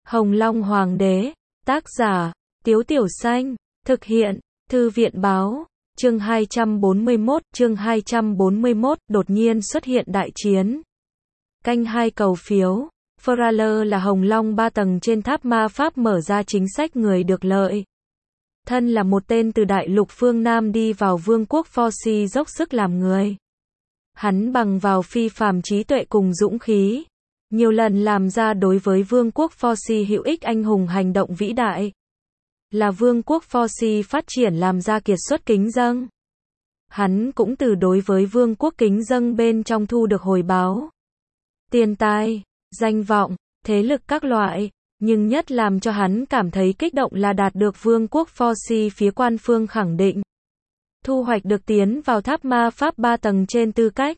Hồng Long Hoàng đế, tác giả, Tiếu Tiểu Xanh, thực hiện, Thư viện báo, chương 241, đột nhiên xuất hiện đại chiến. Canh 2 cầu phiếu, Foraler là Hồng Long 3 tầng trên tháp ma pháp mở ra chính sách người được lợi. Thân là một tên từ đại lục phương Nam đi vào vương quốc Foxy dốc sức làm người. Hắn bằng vào phi phàm trí tuệ cùng dũng khí, nhiều lần làm ra đối với vương quốc Foxy hữu ích anh hùng hành động vĩ đại. Là vương quốc Foxy phát triển làm ra kiệt xuất kính dâng. Hắn cũng từ đối với vương quốc kính dâng bên trong thu được hồi báo. Tiền tài, danh vọng, thế lực các loại, nhưng nhất làm cho hắn cảm thấy kích động là đạt được vương quốc Foxy phía quan phương khẳng định. Thu hoạch được tiến vào tháp ma pháp 3 tầng trên tư cách.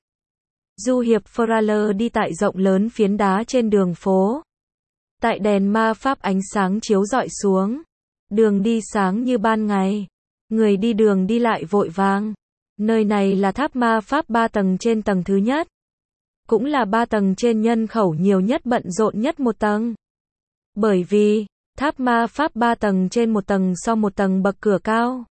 Du hiệp Foraler đi tại rộng lớn phiến đá trên đường phố. Tại đèn ma pháp ánh sáng chiếu rọi xuống. Đường đi sáng như ban ngày. Người đi đường đi lại vội vàng. Nơi này là tháp ma pháp 3 tầng trên tầng thứ nhất. Cũng là 3 tầng trên nhân khẩu nhiều nhất bận rộn nhất một tầng. Bởi vì, tháp ma pháp 3 tầng trên một tầng so một tầng bậc cửa cao.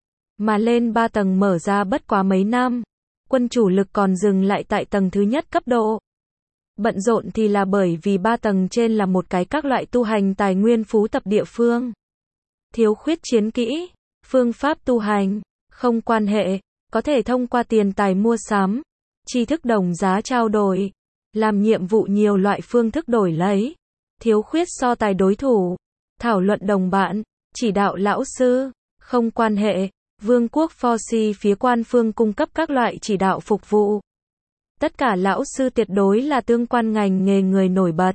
Mà lên 3 tầng mở ra bất quá mấy năm. Quân chủ lực còn dừng lại tại tầng thứ nhất cấp độ. Bận rộn thì là bởi vì 3 tầng trên là một cái các loại tu hành tài nguyên phú tập địa phương. Thiếu khuyết chiến kỹ, phương pháp tu hành, không quan hệ, có thể thông qua tiền tài mua sắm, tri thức đồng giá trao đổi, làm nhiệm vụ nhiều loại phương thức đổi lấy. Thiếu khuyết so tài đối thủ, thảo luận đồng bạn, chỉ đạo lão sư, không quan hệ. Vương quốc Foxy phía quan phương cung cấp các loại chỉ đạo phục vụ. Tất cả lão sư tuyệt đối là tương quan ngành nghề người nổi bật.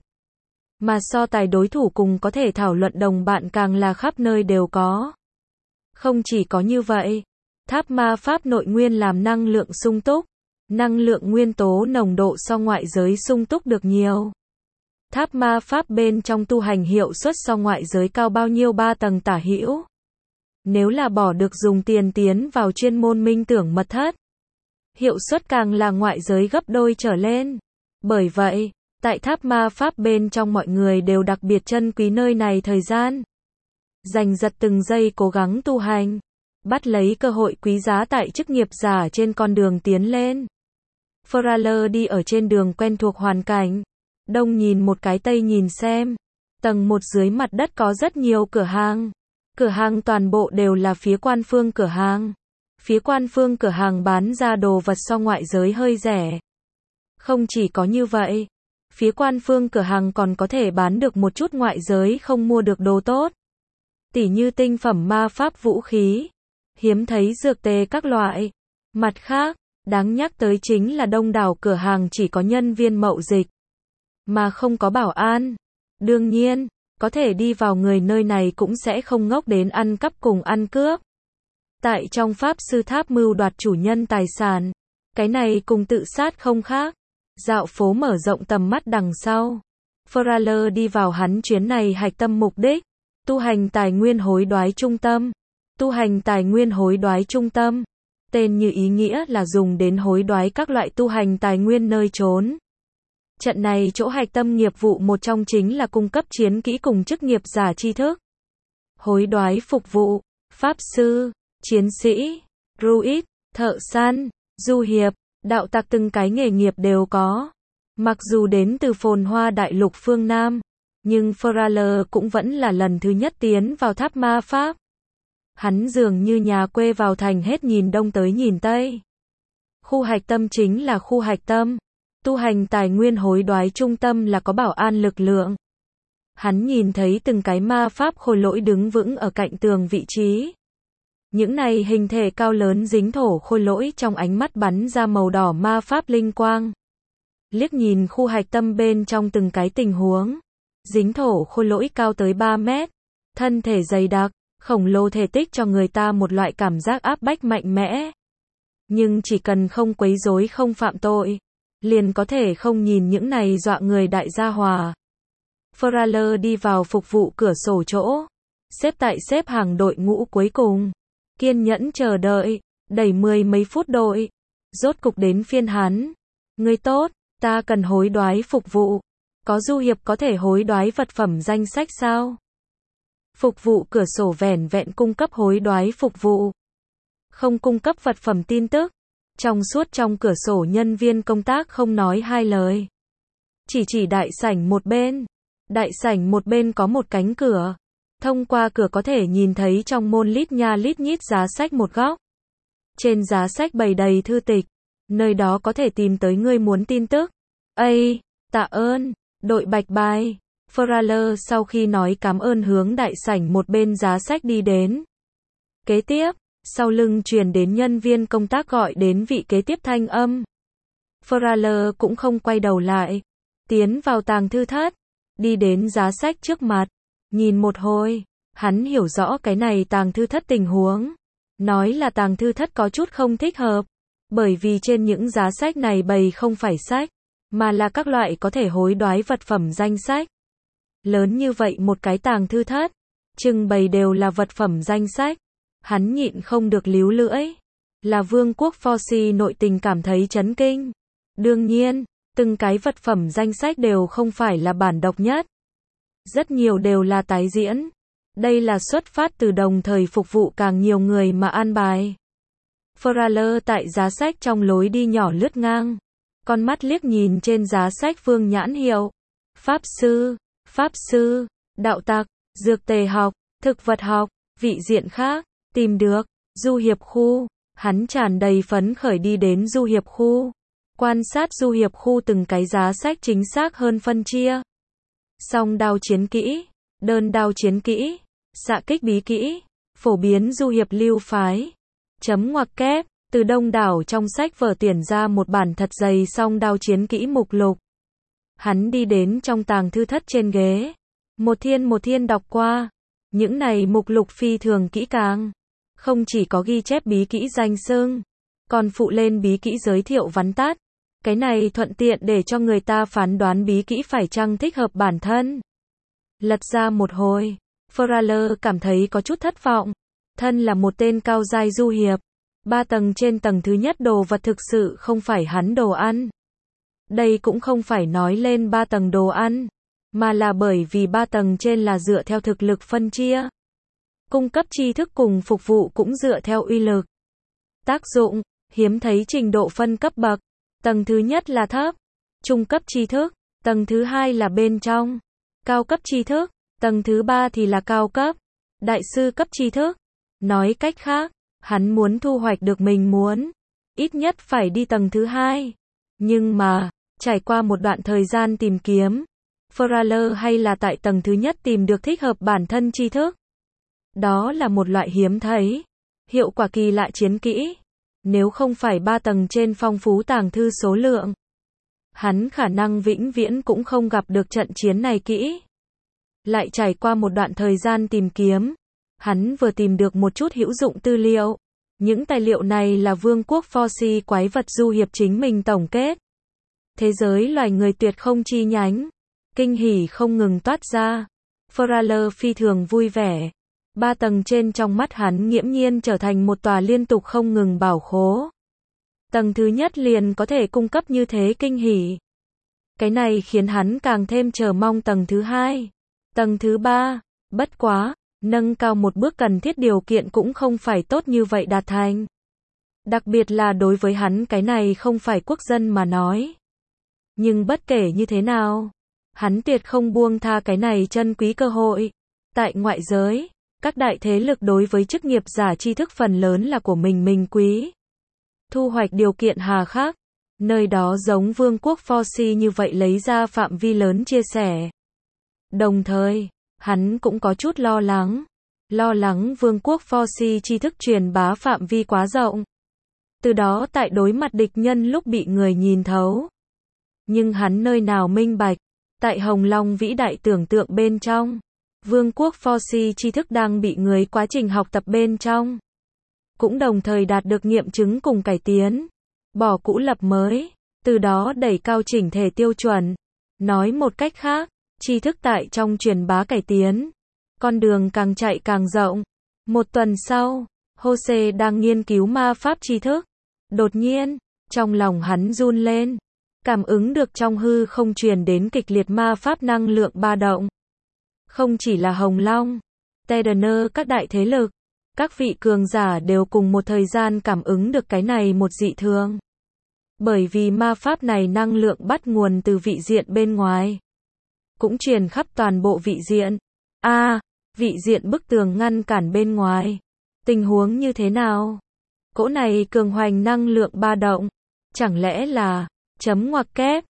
Mà so tài đối thủ cùng có thể thảo luận đồng bạn càng là khắp nơi đều có. Không chỉ có như vậy, tháp ma pháp nội nguyên làm năng lượng sung túc. Năng lượng nguyên tố nồng độ so ngoại giới sung túc được nhiều. Tháp ma pháp bên trong tu hành hiệu suất so ngoại giới cao bao nhiêu 3 tầng tả hữu. Nếu là bỏ được dùng tiền tiến vào chuyên môn minh tưởng mật thất, hiệu suất càng là ngoại giới gấp đôi trở lên. Bởi vậy, tại tháp ma pháp bên trong mọi người đều đặc biệt trân quý nơi này thời gian. Giành giật từng giây cố gắng tu hành, bắt lấy cơ hội quý giá tại chức nghiệp giả trên con đường tiến lên. Foraler đi ở trên đường quen thuộc hoàn cảnh. Đông nhìn một cái tây nhìn xem. Tầng 1 dưới mặt đất có rất nhiều cửa hàng. Cửa hàng toàn bộ đều là phía quan phương cửa hàng. Phía quan phương cửa hàng bán ra đồ vật so ngoại giới hơi rẻ. Không chỉ có như vậy, phía quan phương cửa hàng còn có thể bán được một chút ngoại giới không mua được đồ tốt. Tỉ như tinh phẩm ma pháp vũ khí, hiếm thấy dược tề các loại. Mặt khác, đáng nhắc tới chính là đông đảo cửa hàng chỉ có nhân viên mậu dịch, mà không có bảo an. Đương nhiên, có thể đi vào người nơi này cũng sẽ không ngốc đến ăn cắp cùng ăn cướp. Tại trong pháp sư tháp mưu đoạt chủ nhân tài sản, cái này cùng tự sát không khác. Dạo phố mở rộng tầm mắt đằng sau. Foraler đi vào hắn chuyến này hạch tâm mục đích. Tu hành tài nguyên hối đoái trung tâm. Tu hành tài nguyên hối đoái trung tâm. Tên như ý nghĩa là dùng đến hối đoái các loại tu hành tài nguyên nơi trốn. Trận này chỗ hạch tâm nghiệp vụ một trong chính là cung cấp chiến kỹ cùng chức nghiệp giả tri thức. Hối đoái phục vụ, pháp sư, chiến sĩ, druid, thợ săn, du hiệp, đạo tặc từng cái nghề nghiệp đều có. Mặc dù đến từ phồn hoa đại lục phương Nam, nhưng Foraler cũng vẫn là lần thứ nhất tiến vào tháp ma pháp. Hắn dường như nhà quê vào thành hết nhìn đông tới nhìn tây. Khu hạch tâm chính là khu hạch tâm. Tu hành tài nguyên hối đoái trung tâm là có bảo an lực lượng. Hắn nhìn thấy từng cái ma pháp khôi lỗi đứng vững ở cạnh tường vị trí. Những này hình thể cao lớn dính thổ khôi lỗi trong ánh mắt bắn ra màu đỏ ma pháp linh quang. Liếc nhìn khu hạch tâm bên trong từng cái tình huống. Dính thổ khôi lỗi cao tới 3 mét. Thân thể dày đặc, khổng lồ thể tích cho người ta một loại cảm giác áp bách mạnh mẽ. Nhưng chỉ cần không quấy rối không phạm tội, liền có thể không nhìn những này dọa người đại gia hòa. Foraler đi vào phục vụ cửa sổ chỗ. Xếp tại xếp hàng đội ngũ cuối cùng. Kiên nhẫn chờ đợi, đẩy 10 mấy phút đội. Rốt cục đến phiên hắn. Người tốt, ta cần hối đoái phục vụ. Có du hiệp có thể hối đoái vật phẩm danh sách sao? Phục vụ cửa sổ vẻn vẹn cung cấp hối đoái phục vụ, không cung cấp vật phẩm tin tức. Trong suốt trong cửa sổ nhân viên công tác không nói hai lời. Chỉ đại sảnh một bên. Đại sảnh một bên có một cánh cửa. Thông qua cửa có thể nhìn thấy trong môn lít nha lít nhít giá sách một góc. Trên giá sách bày đầy thư tịch. Nơi đó có thể tìm tới ngươi muốn tin tức. Ây, tạ ơn, đội bạch bài. Fowler sau khi nói cảm ơn hướng đại sảnh một bên giá sách đi đến. Kế tiếp, sau lưng truyền đến nhân viên công tác gọi đến vị kế tiếp thanh âm. Fowler cũng không quay đầu lại. Tiến vào tàng thư thất. Đi đến giá sách trước mặt. Nhìn một hồi. Hắn hiểu rõ cái này tàng thư thất tình huống. Nói là tàng thư thất có chút không thích hợp. Bởi vì trên những giá sách này bày không phải sách. Mà là các loại có thể hối đoái vật phẩm danh sách. Lớn như vậy một cái tàng thư thất. Trưng bày đều là vật phẩm danh sách. Hắn nhịn không được líu lưỡi. Là vương quốc Foxy nội tình cảm thấy chấn kinh. Đương nhiên, từng cái vật phẩm danh sách đều không phải là bản độc nhất. Rất nhiều đều là tái diễn. Đây là xuất phát từ đồng thời phục vụ càng nhiều người mà an bài. Fowler tại giá sách trong lối đi nhỏ lướt ngang. Con mắt liếc nhìn trên giá sách vương nhãn hiệu. Pháp sư, đạo tặc, dược tề học, thực vật học, vị diện khác, tìm được, du hiệp khu. Hắn tràn đầy phấn khởi đi đến du hiệp khu. Quan sát du hiệp khu từng cái giá sách chính xác hơn phân chia. Song đao chiến kỹ, đơn đao chiến kỹ, xạ kích bí kỹ, phổ biến du hiệp lưu phái. Chấm ngoặc kép, từ đông đảo trong sách vở tuyển ra một bản thật dày song đao chiến kỹ mục lục. Hắn đi đến trong tàng thư thất trên ghế. Một thiên đọc qua. Những này mục lục phi thường kỹ càng. Không chỉ có ghi chép bí kỹ danh xưng, còn phụ lên bí kỹ giới thiệu vắn tắt. Cái này thuận tiện để cho người ta phán đoán bí kỹ phải chăng thích hợp bản thân. Lật ra một hồi, Fowler cảm thấy có chút thất vọng. Thân là một tên cao giai du hiệp. 3 tầng trên tầng thứ nhất đồ vật thực sự không phải hắn đồ ăn. Đây cũng không phải nói lên 3 tầng đồ ăn, mà là bởi vì 3 tầng trên là dựa theo thực lực phân chia. Cung cấp tri thức cùng phục vụ cũng dựa theo uy lực. Tác dụng, hiếm thấy trình độ phân cấp bậc. Tầng thứ nhất là thấp, trung cấp tri thức, tầng thứ hai là bên trong, cao cấp tri thức, tầng thứ ba thì là cao cấp, đại sư cấp tri thức. Nói cách khác, hắn muốn thu hoạch được mình muốn, ít nhất phải đi tầng thứ hai. Nhưng mà, trải qua một đoạn thời gian tìm kiếm, Fowler hay là tại tầng thứ nhất tìm được thích hợp bản thân tri thức. Đó là một loại hiếm thấy, hiệu quả kỳ lạ chiến kỹ. Nếu không phải 3 tầng trên phong phú tàng thư số lượng, hắn khả năng vĩnh viễn cũng không gặp được trận chiến này kỹ. Lại trải qua một đoạn thời gian tìm kiếm, hắn vừa tìm được một chút hữu dụng tư liệu. Những tài liệu này là vương quốc Foxy quái vật du hiệp chính mình tổng kết. Thế giới loài người tuyệt không chi nhánh. Kinh hỉ không ngừng toát ra. Fowler phi thường vui vẻ. 3 tầng trên trong mắt hắn nghiễm nhiên trở thành một tòa liên tục không ngừng bảo khố. Tầng thứ nhất liền có thể cung cấp như thế kinh hỉ. Cái này khiến hắn càng thêm chờ mong tầng thứ hai. Tầng thứ ba, bất quá, nâng cao một bước cần thiết điều kiện cũng không phải tốt như vậy đạt thành. Đặc biệt là đối với hắn cái này không phải quốc dân mà nói. Nhưng bất kể như thế nào, hắn tuyệt không buông tha cái này chân quý cơ hội. Tại ngoại giới, các đại thế lực đối với chức nghiệp giả tri thức phần lớn là của mình quý. Thu hoạch điều kiện hà khắc. Nơi đó giống vương quốc Foxy như vậy lấy ra phạm vi lớn chia sẻ. Đồng thời, hắn cũng có chút lo lắng. Lo lắng vương quốc Foxy tri thức truyền bá phạm vi quá rộng. Từ đó tại đối mặt địch nhân lúc bị người nhìn thấu. Nhưng hắn nơi nào minh bạch, tại Hồng Long vĩ đại tưởng tượng bên trong, vương quốc Foxy tri thức đang bị người quá trình học tập bên trong. Cũng đồng thời đạt được nghiệm chứng cùng cải tiến. Bỏ cũ lập mới, từ đó đẩy cao chỉnh thể tiêu chuẩn. Nói một cách khác, tri thức tại trong truyền bá cải tiến. Con đường càng chạy càng rộng. Một tuần sau, Jose đang nghiên cứu ma pháp tri thức. Đột nhiên, trong lòng hắn run lên. cảm ứng được trong hư không truyền đến kịch liệt ma pháp năng lượng ba động. Không chỉ là Hồng Long, Tedener, các đại thế lực, các vị cường giả đều cùng một thời gian cảm ứng được cái này một dị thường. Bởi vì ma pháp này năng lượng bắt nguồn từ vị diện bên ngoài, cũng truyền khắp toàn bộ vị diện. Vị diện bức tường ngăn cản bên ngoài. Tình huống như thế nào? Cỗ này cường hoành năng lượng ba động, chẳng lẽ là ngoặc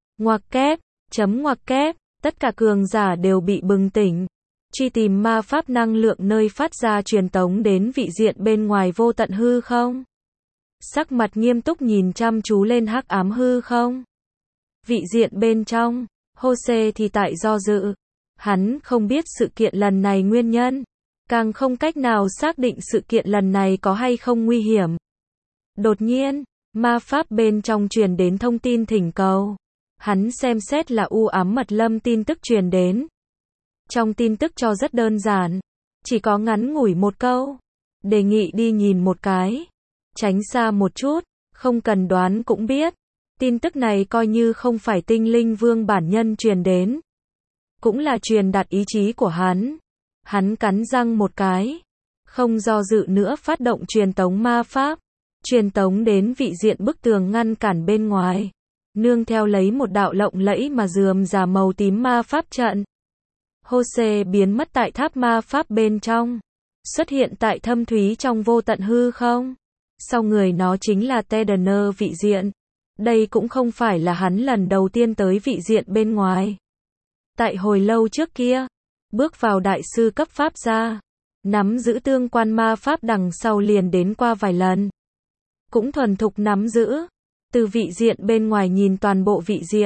kép, tất cả cường giả đều bị bừng tỉnh, truy tìm ma pháp năng lượng nơi phát ra truyền tống đến vị diện bên ngoài vô tận hư không? Sắc mặt nghiêm túc nhìn chăm chú lên hắc ám hư không. Vị diện bên trong, Jose thì tại do dự. Hắn không biết sự kiện lần này nguyên nhân, càng không cách nào xác định sự kiện lần này có hay không nguy hiểm. Đột nhiên, ma pháp bên trong truyền đến thông tin thỉnh cầu. Hắn xem xét là u ám mật lâm tin tức truyền đến. Trong tin tức cho rất đơn giản, chỉ có ngắn ngủi một câu: đề nghị đi nhìn một cái, tránh xa một chút, không cần đoán cũng biết. Tin tức này coi như không phải tinh linh vương bản nhân truyền đến, cũng là truyền đạt ý chí của hắn. Hắn cắn răng một cái, không do dự nữa phát động truyền tống ma pháp, truyền tống đến vị diện bức tường ngăn cản bên ngoài, nương theo lấy một đạo lộng lẫy mà rườm rà màu tím ma pháp trận. Jose biến mất tại tháp ma pháp bên trong, xuất hiện tại thâm thúy trong vô tận hư không. Sau người nó chính là Tedener vị diện. Đây cũng không phải là hắn lần đầu tiên tới vị diện bên ngoài. Tại hồi lâu trước kia, bước vào đại sư cấp pháp gia, nắm giữ tương quan ma pháp đằng sau liền đến qua vài lần. Cũng thuần thục nắm giữ. Từ vị diện bên ngoài nhìn toàn bộ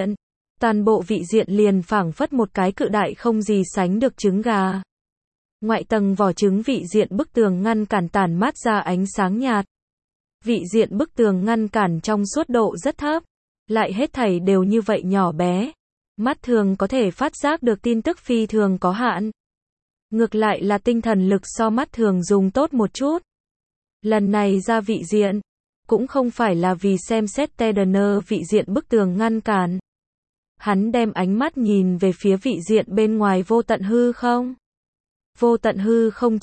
vị diện liền phảng phất một cái cự đại không gì sánh được trứng gà. Ngoại tầng vỏ trứng vị diện bức tường ngăn cản tản mát ra ánh sáng nhạt. Vị diện bức tường ngăn cản trong suốt độ rất thấp, lại hết thảy đều như vậy nhỏ bé. Mắt thường có thể phát giác được tin tức phi thường có hạn. Ngược lại là tinh thần lực so mắt thường dùng tốt một chút. Lần này ra vị diện, cũng không phải là vì xem xét Tedener vị diện bức tường ngăn cản. Hắn đem ánh mắt nhìn về phía vị diện bên ngoài vô tận hư không. Vô tận hư không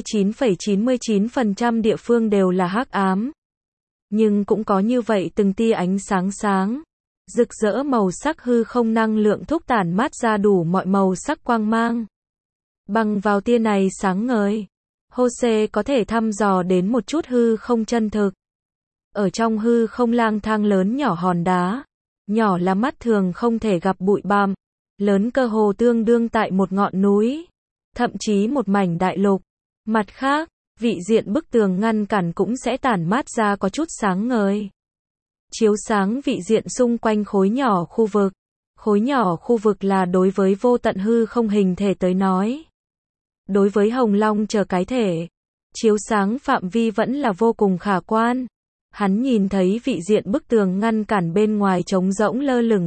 99,99% địa phương đều là hắc ám. Nhưng cũng có như vậy từng tia ánh sáng sáng, rực rỡ màu sắc hư không năng lượng thúc tản mát ra đủ mọi màu sắc quang mang. Bằng vào tia này sáng ngời, Jose có thể thăm dò đến một chút hư không chân thực. Ở trong hư không lang thang lớn nhỏ hòn đá, nhỏ là mắt thường không thể gặp bụi bặm, lớn cơ hồ tương đương tại một ngọn núi, thậm chí một mảnh đại lục. Mặt khác, vị diện bức tường ngăn cản cũng sẽ tản mát ra có chút sáng ngời, chiếu sáng vị diện xung quanh khối nhỏ khu vực. Khối nhỏ khu vực là đối với vô tận hư không hình thể tới nói. Đối với Hồng Long chờ cái thể, chiếu sáng phạm vi vẫn là vô cùng khả quan. Hắn nhìn thấy vị diện bức tường ngăn cản bên ngoài trống rỗng lơ lửng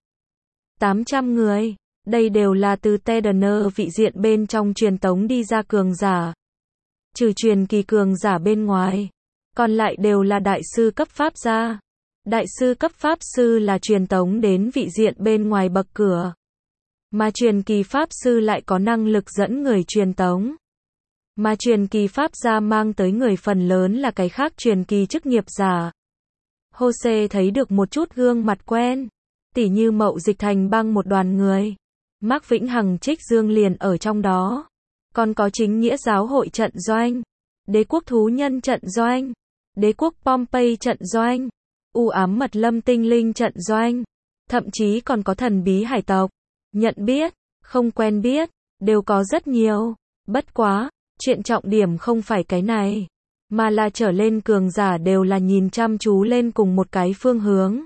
700-800 người. Đây đều là từ Tedener vị diện bên trong truyền tống đi ra cường giả. Trừ truyền kỳ cường giả bên ngoài, còn lại đều là đại sư cấp pháp gia. Đại sư cấp pháp sư là truyền tống đến vị diện bên ngoài bậc cửa. Mà truyền kỳ pháp sư lại có năng lực dẫn người truyền tống. Mà truyền kỳ pháp gia mang tới người phần lớn là cái khác truyền kỳ chức nghiệp giả. Jose thấy được một chút gương mặt quen, tỉ như Mậu Dịch Thành Băng một đoàn người. Mác Vĩnh Hằng Trích Dương liền ở trong đó. Còn có chính nghĩa giáo hội trận doanh, đế quốc thú nhân trận doanh, đế quốc Pompey trận doanh, u ám mật lâm tinh linh trận doanh, thậm chí còn có thần bí hải tộc. Nhận biết, không quen biết, đều có rất nhiều. Bất quá, chuyện trọng điểm không phải cái này, mà là trở lên cường giả đều là nhìn chăm chú lên cùng một cái phương hướng.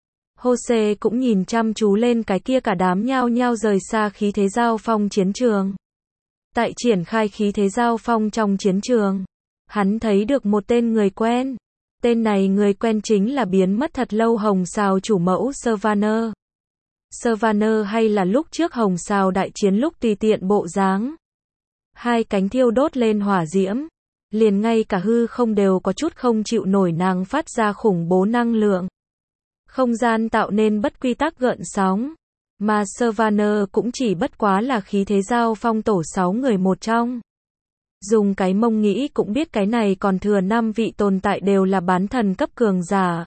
Jose cũng nhìn chăm chú lên cái kia cả đám nhao nhao rời xa khí thế giao phong chiến trường. Tại triển khai khí thế giao phong trong chiến trường, hắn thấy được một tên người quen. Tên này người quen chính là biến mất thật lâu Hồng Sào chủ mẫu Sylvaner. Sylvaner hay là lúc trước Hồng Sào đại chiến lúc tùy tiện bộ dáng. Hai cánh thiêu đốt lên hỏa diễm, liền ngay cả hư không đều có chút không chịu nổi nàng phát ra khủng bố năng lượng. Không gian tạo nên bất quy tắc gợn sóng. Mà Sylvaner cũng chỉ bất quá là khí thế giao phong tổ 6 người một trong. Dùng cái mông nghĩ cũng biết cái này còn thừa 5 vị tồn tại đều là bán thần cấp cường giả.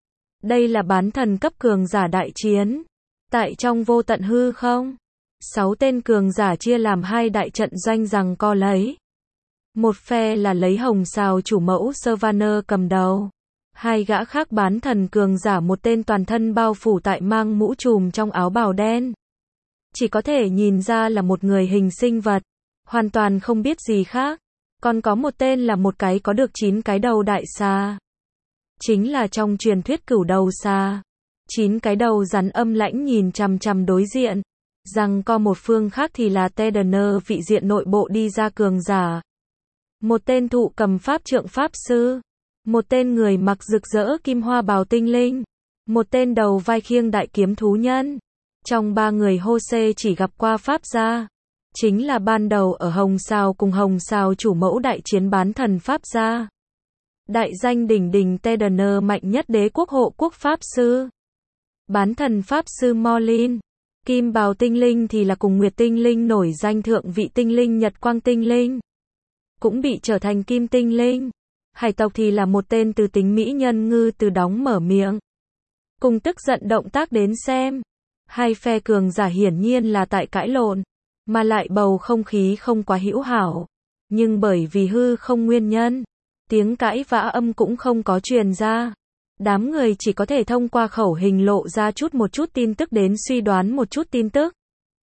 Đây là bán thần cấp cường giả đại chiến. Tại trong vô tận hư không, 6 tên cường giả chia làm 2 đại trận doanh giằng co lấy. Một phe là lấy hồng sào chủ mẫu Sylvaner cầm đầu. 2 gã khác bán thần cường giả, một tên toàn thân bao phủ tại mang mũ trùm trong áo bào đen. Chỉ có thể nhìn ra là một người hình sinh vật, hoàn toàn không biết gì khác. Còn có một tên là một cái có được 9 cái đầu đại xà. Chính là trong truyền thuyết cửu đầu xà. 9 cái đầu rắn âm lãnh nhìn chằm chằm đối diện. Rằng có một phương khác thì là Tedener, vị diện nội bộ đi ra cường giả. Một tên thụ cầm pháp trượng pháp sư. Một tên người mặc rực rỡ kim hoa bào tinh linh. Một tên đầu vai khiêng đại kiếm thú nhân. Trong 3 người Jose chỉ gặp qua pháp gia. Chính là ban đầu ở Hồng Sào cùng Hồng Sào chủ mẫu đại chiến bán thần pháp gia. Đại danh đỉnh đỉnh Tedener mạnh nhất đế quốc hộ quốc pháp sư. Bán thần pháp sư Morlin. Kim bào tinh linh thì là cùng Nguyệt tinh linh nổi danh thượng vị tinh linh Nhật quang tinh linh. Cũng bị trở thành kim tinh linh. Hải tộc thì là một tên từ tính mỹ nhân ngư từ đóng mở miệng. Cùng tức giận động tác đến xem. 2 phe cường giả hiển nhiên là tại cãi lộn. Mà lại bầu không khí không quá hữu hảo. Nhưng bởi vì hư không nguyên nhân, tiếng cãi vã âm cũng không có truyền ra. Đám người chỉ có thể thông qua khẩu hình lộ ra một chút tin tức đến suy đoán một chút tin tức.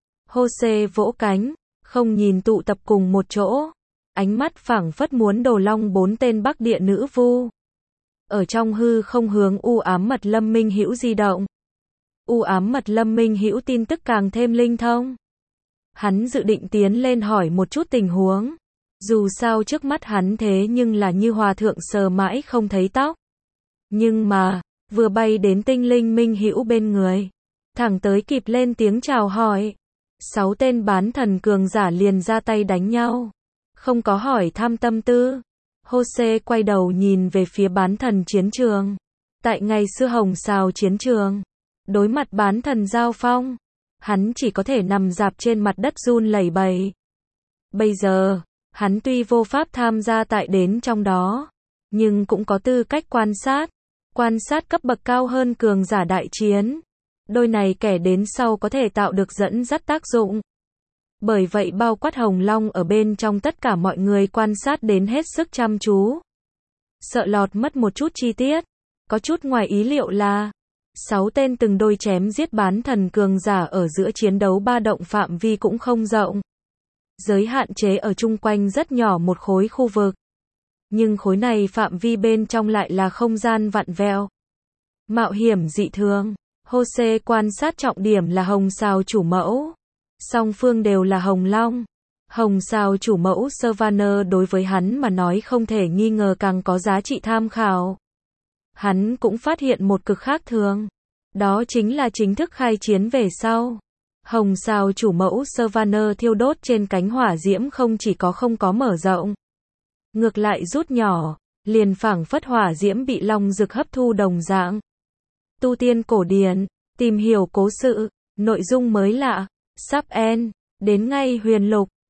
Jose vỗ cánh, không nhìn tụ tập cùng một chỗ. Ánh mắt phảng phất muốn đổ long 4 tên Bắc Địa nữ vu. Ở trong hư không hướng u ám mật lâm minh hữu di động. U ám mật lâm minh hữu tin tức càng thêm linh thông. Hắn dự định tiến lên hỏi một chút tình huống. Dù sao trước mắt hắn thế nhưng là như hòa thượng sờ mãi không thấy tóc. Nhưng mà, vừa bay đến tinh linh minh hữu bên người. Thẳng tới kịp lên tiếng chào hỏi. 6 tên bán thần cường giả liền ra tay đánh nhau. Không có hỏi thăm tâm tư. Jose quay đầu nhìn về phía bán thần chiến trường. Tại ngày xưa Hồng Sào chiến trường, đối mặt bán thần giao phong, hắn chỉ có thể nằm rạp trên mặt đất run lẩy bẩy. Bây giờ, hắn tuy vô pháp tham gia tại đến trong đó, nhưng cũng có tư cách quan sát cấp bậc cao hơn cường giả đại chiến. Đôi này kẻ đến sau có thể tạo được dẫn dắt tác dụng. Bởi vậy bao quát Hồng Long ở bên trong tất cả mọi người quan sát đến hết sức chăm chú. Sợ lọt mất một chút chi tiết. Có chút ngoài ý liệu là 6 tên từng đôi chém giết bán thần cường giả ở giữa chiến đấu ba động phạm vi cũng không rộng. Giới hạn chế ở chung quanh rất nhỏ một khối khu vực. Nhưng khối này phạm vi bên trong lại là không gian vặn vẹo. Mạo hiểm dị thường. Jose quan sát trọng điểm là Hồng Sào chủ mẫu. Song phương đều là Hồng Long. Hồng Sào chủ mẫu Sylvaner đối với hắn mà nói không thể nghi ngờ càng có giá trị tham khảo. Hắn cũng phát hiện một cực khác thường. Đó chính là chính thức khai chiến về sau. Hồng Sào chủ mẫu Sylvaner thiêu đốt trên cánh hỏa diễm không chỉ có không có mở rộng. Ngược lại rút nhỏ, liền phảng phất hỏa diễm bị long dực hấp thu đồng dạng. Tu tiên cổ điển, tìm hiểu cố sự, nội dung mới lạ, sắp end, đến ngay huyền lục.